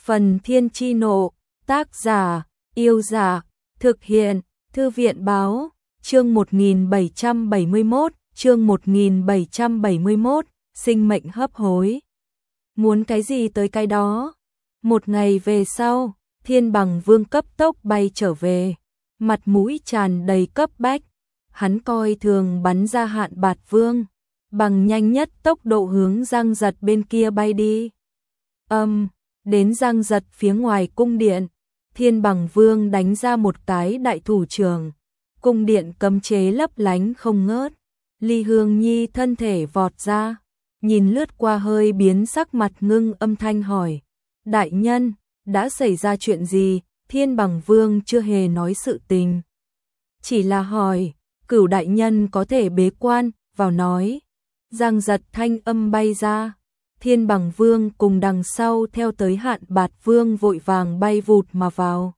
Phần Thiên Chi Nộ, tác giả, Yêu Giả, thực hiện, Thư viện Báo, chương 1771, sinh mệnh hấp hối. Muốn cái gì tới cái đó. Một ngày về sau, Thiên Bằng Vương cấp tốc bay trở về, mặt mũi tràn đầy cấp bách. Hắn coi thường bắn ra Hạn Bạt Vương, bằng nhanh nhất tốc độ hướng Giang Giật bên kia bay đi. Đến Giang Giật phía ngoài cung điện, Thiên Bằng Vương đánh ra một cái đại thủ trưởng, cung điện cấm chế lấp lánh không ngớt. Ly Hương Nhi thân thể vọt ra, nhìn lướt qua hơi biến sắc mặt ngưng âm thanh hỏi: đại nhân, đã xảy ra chuyện gì? Thiên Bằng Vương chưa hề nói sự tình, chỉ là hỏi Cửu đại nhân có thể bế quan vào nói. Giang Giật thanh âm bay ra, Thiên Bằng Vương cùng đằng sau theo tới Hạn Bạt Vương vội vàng bay vụt mà vào.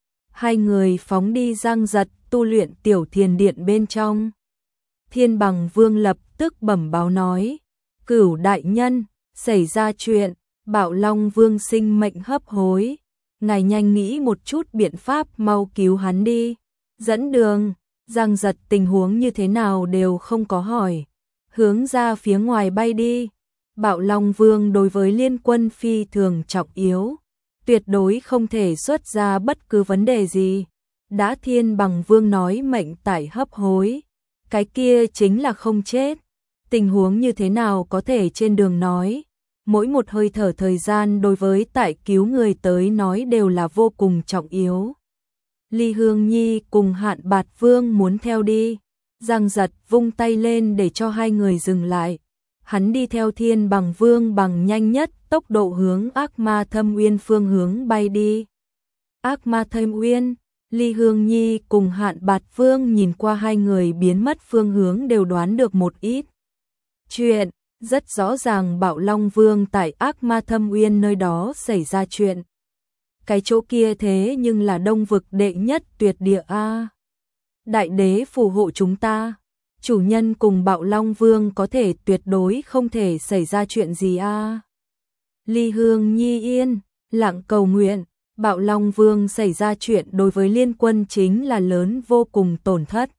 Hai người phóng đi Giang Giật tu luyện tiểu thiền điện bên trong. Thiên Bằng Vương lập tức bẩm báo nói: Cửu đại nhân, xảy ra chuyện, Bạo Long Vương sinh mệnh hấp hối, ngài nhanh nghĩ một chút biện pháp mau cứu hắn đi. Dẫn đường. Giang Giật tình huống như thế nào đều không có hỏi, hướng ra phía ngoài bay đi. Bạo Long Vương đối với liên quân phi thường trọng yếu, tuyệt đối không thể xuất ra bất cứ vấn đề gì. Đã Thiên Bằng Vương nói mệnh tải hấp hối, cái kia chính là không chết. Tình huống như thế nào có thể trên đường nói, mỗi một hơi thở thời gian đối với tại cứu người tới nói đều là vô cùng trọng yếu. Ly Hương Nhi cùng Hạn Bạt Vương muốn theo đi, Giang Giật vung tay lên để cho hai người dừng lại. Hắn đi theo Thiên Bằng Vương bằng nhanh nhất tốc độ hướng Ác Ma Thâm Uyên phương hướng bay đi. Ác Ma Thâm Uyên, Ly Hương Nhi cùng Hạn Bạt Vương nhìn qua hai người biến mất phương hướng đều đoán được một ít chuyện. Rất rõ ràng Bạo Long Vương tại Ác Ma Thâm Uyên nơi đó xảy ra chuyện. Cái chỗ kia thế nhưng là Đông vực đệ nhất tuyệt địa a. Đại đế phù hộ chúng ta, chủ nhân cùng Bạo Long Vương có thể tuyệt đối không thể xảy ra chuyện gì a. Ly Hương Nhi yên lặng cầu nguyện, Bạo Long Vương xảy ra chuyện đối với liên quân chính là lớn vô cùng tổn thất.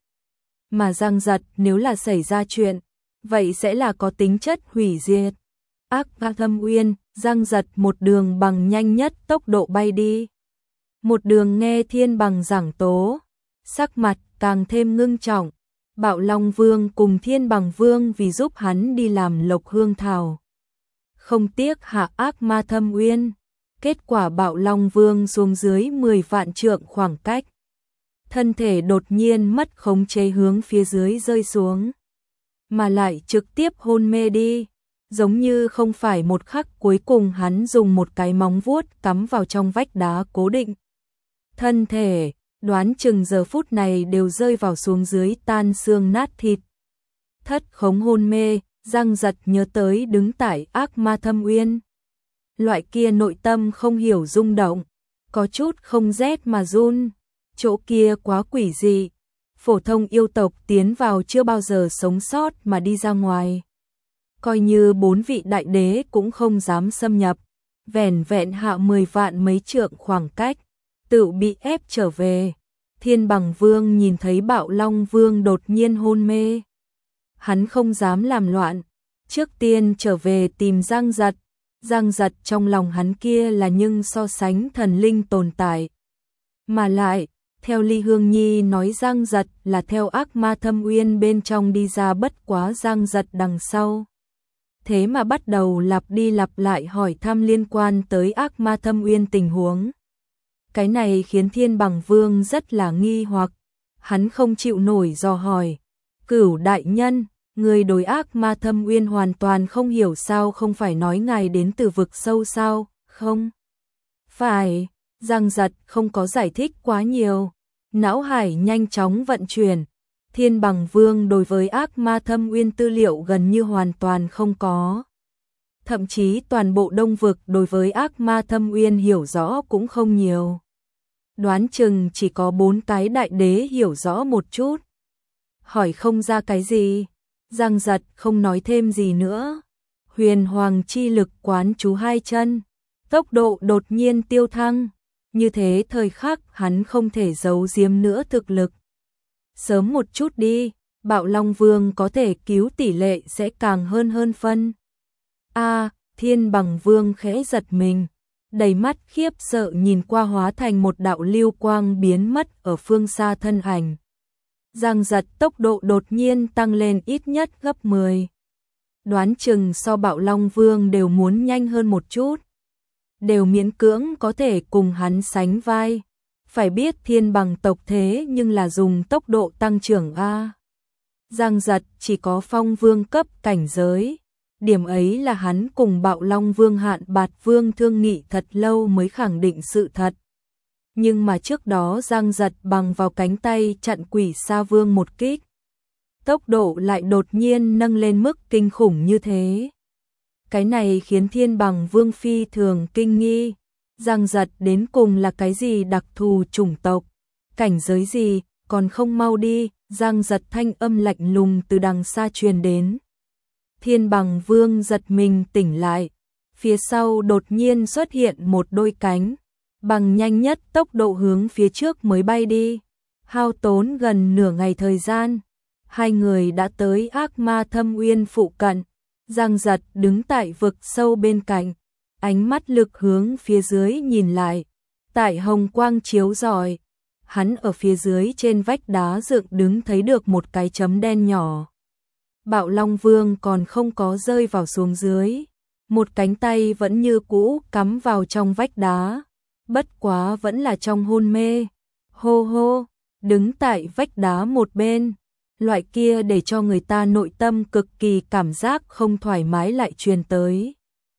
Mà Giang Giật nếu là xảy ra chuyện, vậy sẽ là có tính chất hủy diệt. Ác Ma Thâm Uyên, Giang Giật một đường bằng nhanh nhất tốc độ bay đi. Một đường nghe Thiên Bằng giảng tố, sắc mặt càng thêm ngưng trọng. Bạo Long Vương cùng Thiên Bằng Vương vì giúp hắn đi làm Lộc Hương Thảo, không tiếc hạ Ác Ma Thâm Uyên. Kết quả Bạo Long Vương xuống dưới 10 vạn trượng khoảng cách, thân thể đột nhiên mất khống chế hướng phía dưới rơi xuống, mà lại trực tiếp hôn mê đi. Giống như không phải một khắc cuối cùng hắn dùng một cái móng vuốt cắm vào trong vách đá cố định thân thể, đoán chừng giờ phút này đều rơi vào xuống dưới tan xương nát thịt. Thất khống hôn mê, Giang Giật nhớ tới đứng tại Ác Ma Thâm Uyên. Loại kia nội tâm không hiểu rung động, có chút không rét mà run, chỗ kia quá quỷ dị. Phổ thông yêu tộc tiến vào chưa bao giờ sống sót mà đi ra ngoài. Coi như 4 vị đại đế cũng không dám xâm nhập, vẻn vẹn hạ 10 vạn mấy trượng khoảng cách, tự bị ép trở về. Thiên Bằng Vương nhìn thấy Bạo Long Vương đột nhiên hôn mê, hắn không dám làm loạn, trước tiên trở về tìm Giang Giật. Giang Giật trong lòng hắn kia là nhưng so sánh thần linh tồn tại. Mà lại, theo Ly Hương Nhi nói Giang Giật là theo Ác Ma Thâm Uyên bên trong đi ra, bất quá Giang Giật đằng sau. Thế mà bắt đầu lặp đi lặp lại hỏi thăm liên quan tới Ác Ma Thâm Uyên tình huống. Cái này khiến Thiên Bằng Vương rất là nghi hoặc, hắn không chịu nổi dò hỏi: Cửu đại nhân, người đối Ác Ma Thâm Uyên hoàn toàn không hiểu sao? Không phải nói ngài đến từ vực sâu sao? Không phải. Giang Giật không có giải thích quá nhiều, não hải nhanh chóng vận chuyển. Thiên Bằng Vương đối với Ác Ma Thâm Uyên tư liệu gần như hoàn toàn không có. Thậm chí toàn bộ Đông vực đối với Ác Ma Thâm Uyên hiểu rõ cũng không nhiều. Đoán chừng chỉ có 4 cái đại đế hiểu rõ một chút. Hỏi không ra cái gì, Giang Giật không nói thêm gì nữa. Huyền Hoàng chi lực quán chú 2 chân, tốc độ đột nhiên tiêu thăng. Như thế thời khắc hắn không thể giấu giếm nữa thực lực. Sớm một chút đi, Bạo Long Vương có thể cứu tỷ lệ sẽ càng hơn phân. Thiên Bằng Vương khẽ giật mình, đầy mắt khiếp sợ nhìn qua hóa thành một đạo lưu quang biến mất ở phương xa thân ảnh. Giang Giật tốc độ đột nhiên tăng lên ít nhất gấp 10. Đoán chừng so Bạo Long Vương đều muốn nhanh hơn một chút. Đều miễn cưỡng có thể cùng hắn sánh vai. Phải biết Thiên Bằng tộc thế nhưng là dùng tốc độ tăng trưởng A. Giang Giật chỉ có Phong Vương cấp cảnh giới. Điểm ấy là hắn cùng Bạo Long Vương Hạn Bạt Vương thương nghị thật lâu mới khẳng định sự thật. Nhưng mà trước đó Giang Giật bằng vào cánh tay chặn Quỷ Sa Vương một kích. Tốc độ lại đột nhiên nâng lên mức kinh khủng như thế. Cái này khiến Thiên Bằng Vương phi thường kinh nghi. Giang Giật đến cùng là cái gì đặc thù chủng tộc? Cảnh giới gì? Còn không mau đi. Giang Giật thanh âm lạnh lùng từ đằng xa truyền đến. Thiên Bằng Vương giật mình tỉnh lại. Phía sau đột nhiên xuất hiện một đôi cánh. Bằng nhanh nhất tốc độ hướng phía trước mới bay đi. Hao tốn gần nửa ngày thời gian. Hai người đã tới Ác Ma Thâm Uyên phụ cận. Giang Giật đứng tại vực sâu bên cạnh. Ánh mắt lực hướng phía dưới nhìn lại. Tại hồng quang chiếu rọi. Hắn ở phía dưới trên vách đá dựng đứng thấy được một cái chấm đen nhỏ. Bạo Long Vương còn không có rơi vào xuống dưới. Một cánh tay vẫn như cũ cắm vào trong vách đá. Bất quá vẫn là trong hôn mê. Hô hô, đứng tại vách đá một bên. Loại kia để cho người ta nội tâm cực kỳ cảm giác không thoải mái lại truyền tới.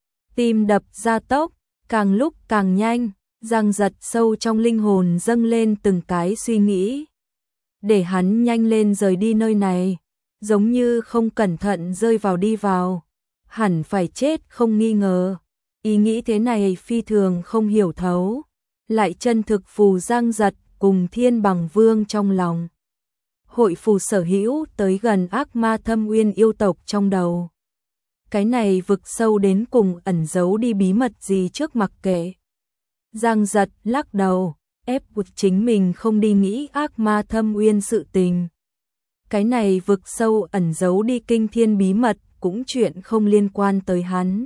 Tim đập gia tốc, càng lúc càng nhanh. Giang Giật sâu trong linh hồn dâng lên từng cái suy nghĩ. Để hắn nhanh lên rời đi nơi này. Giống như không cẩn thận rơi vào đi vào. Hẳn phải chết không nghi ngờ. Ý nghĩ thế này phi thường không hiểu thấu. Lại chân thực phù Giang Giật cùng Thiên Bằng Vương trong lòng. Hội phù sở hữu tới gần Ác Ma Thâm Uyên yêu tộc trong đầu. Cái này vực sâu đến cùng ẩn giấu đi bí mật gì trước mặc kệ. Giang Giật lắc đầu, ép buộc chính mình không đi nghĩ Ác Ma Thâm Uyên sự tình. Cái này vực sâu ẩn giấu đi kinh thiên bí mật cũng chuyện không liên quan tới hắn.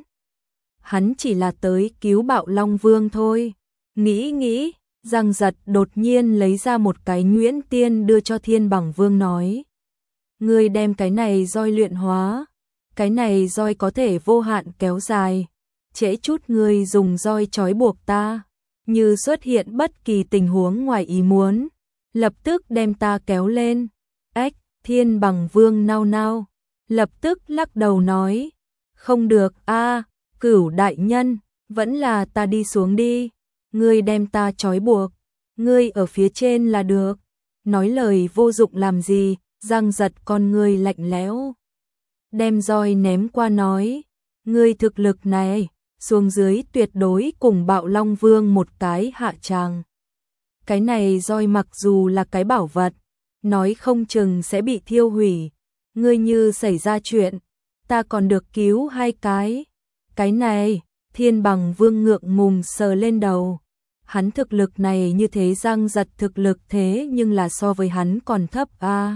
Hắn chỉ là tới cứu Bạo Long Vương thôi. Nghĩ, Giang Giật đột nhiên lấy ra một cái nhuyễn tiên đưa cho Thiên Bằng Vương nói. Ngươi đem cái này roi luyện hóa. Cái này roi có thể vô hạn kéo dài. Trễ chút ngươi dùng roi trói buộc ta. Như xuất hiện bất kỳ tình huống ngoài ý muốn. Lập tức đem ta kéo lên. Ếch, Thiên Bằng Vương nao nao. Lập tức lắc đầu nói. Không được Cửu đại nhân, vẫn là ta đi xuống đi. Ngươi đem ta trói buộc. Ngươi ở phía trên là được. Nói lời vô dụng làm gì, Giang Giật con ngươi lạnh lẽo. Đem roi ném qua nói. Ngươi thực lực này, xuống dưới tuyệt đối cùng Bạo Long Vương một cái hạ tràng. Cái này roi mặc dù là cái bảo vật, nói không chừng sẽ bị thiêu hủy. Ngươi như xảy ra chuyện, ta còn được cứu hai cái. Cái này, Thiên Bằng Vương ngượng ngùng sờ lên đầu. Hắn thực lực này như thế Giang Giật thực lực thế nhưng là so với hắn còn thấp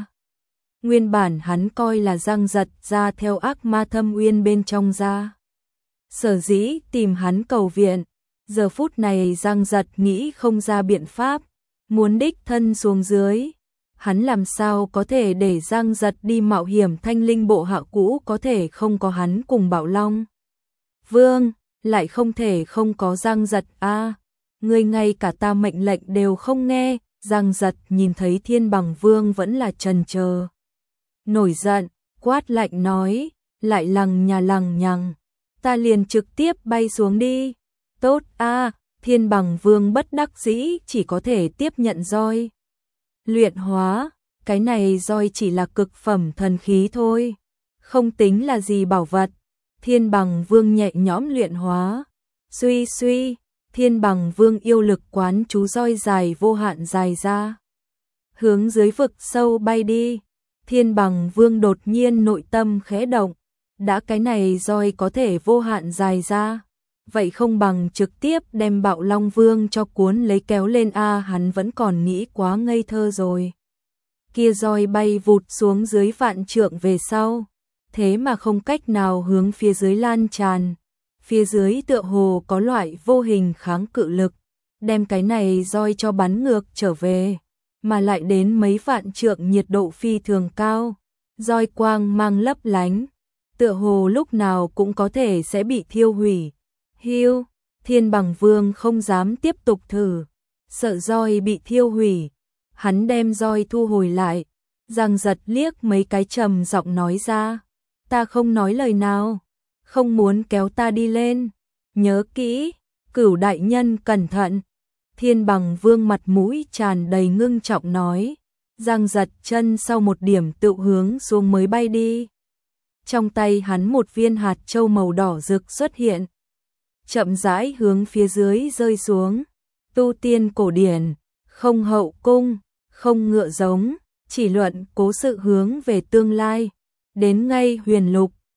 Nguyên bản hắn coi là Giang Giật ra theo Ác Ma Thâm Uyên bên trong ra. Sở dĩ tìm hắn cầu viện. Giờ phút này Giang Giật nghĩ không ra biện pháp. Muốn đích thân xuống dưới. Hắn làm sao có thể để Giang Giật đi mạo hiểm Thanh Linh bộ hạ cũ có thể không có hắn cùng Bạo Long Vương, lại không thể không có Giang Giật Ngươi ngay cả ta mệnh lệnh đều không nghe. Giang Giật nhìn thấy Thiên Bằng Vương vẫn là chần chờ. Nổi giận, quát lạnh nói, lại lằng nhằng. Ta liền trực tiếp bay xuống đi. Tốt Thiên Bằng Vương bất đắc dĩ chỉ có thể tiếp nhận roi. Luyện hóa, cái này roi chỉ là cực phẩm thần khí thôi. Không tính là gì bảo vật. Thiên Bằng Vương nhẹ nhõm luyện hóa. Suy, Thiên Bằng Vương yêu lực quán chú roi dài vô hạn dài ra. Hướng dưới vực sâu bay đi. Thiên Bằng Vương đột nhiên nội tâm khẽ động. Đã cái này roi có thể vô hạn dài ra. vậy không bằng trực tiếp đem Bạo Long Vương cho cuốn lấy kéo lên a, hắn vẫn còn nghĩ quá ngây thơ rồi. Kia roi bay vụt xuống dưới vạn trượng về sau, thế mà không cách nào hướng phía dưới lan tràn. Phía dưới tựa hồ có loại vô hình kháng cự lực, đem cái này roi cho bắn ngược trở về, mà lại đến mấy vạn trượng, nhiệt độ phi thường cao, roi quang mang lấp lánh, tựa hồ lúc nào cũng có thể sẽ bị thiêu hủy. Hiu, Thiên Bằng Vương không dám tiếp tục thử, sợ roi bị thiêu hủy, hắn đem roi thu hồi lại, Giang Giật liếc mấy cái trầm giọng nói ra, ta không nói lời nào, không muốn kéo ta đi lên, nhớ kỹ, Cửu đại nhân cẩn thận. Thiên Bằng Vương mặt mũi tràn đầy ngưng trọng nói, Giang Giật chân sau một điểm tự hướng xuống mới bay đi. Trong tay hắn một viên hạt châu màu đỏ rực xuất hiện, chậm rãi hướng phía dưới rơi xuống. Tu tiên cổ điển, không hậu cung, không ngựa giống, chỉ luận cố sự hướng về tương lai. Đến ngay huyền lục,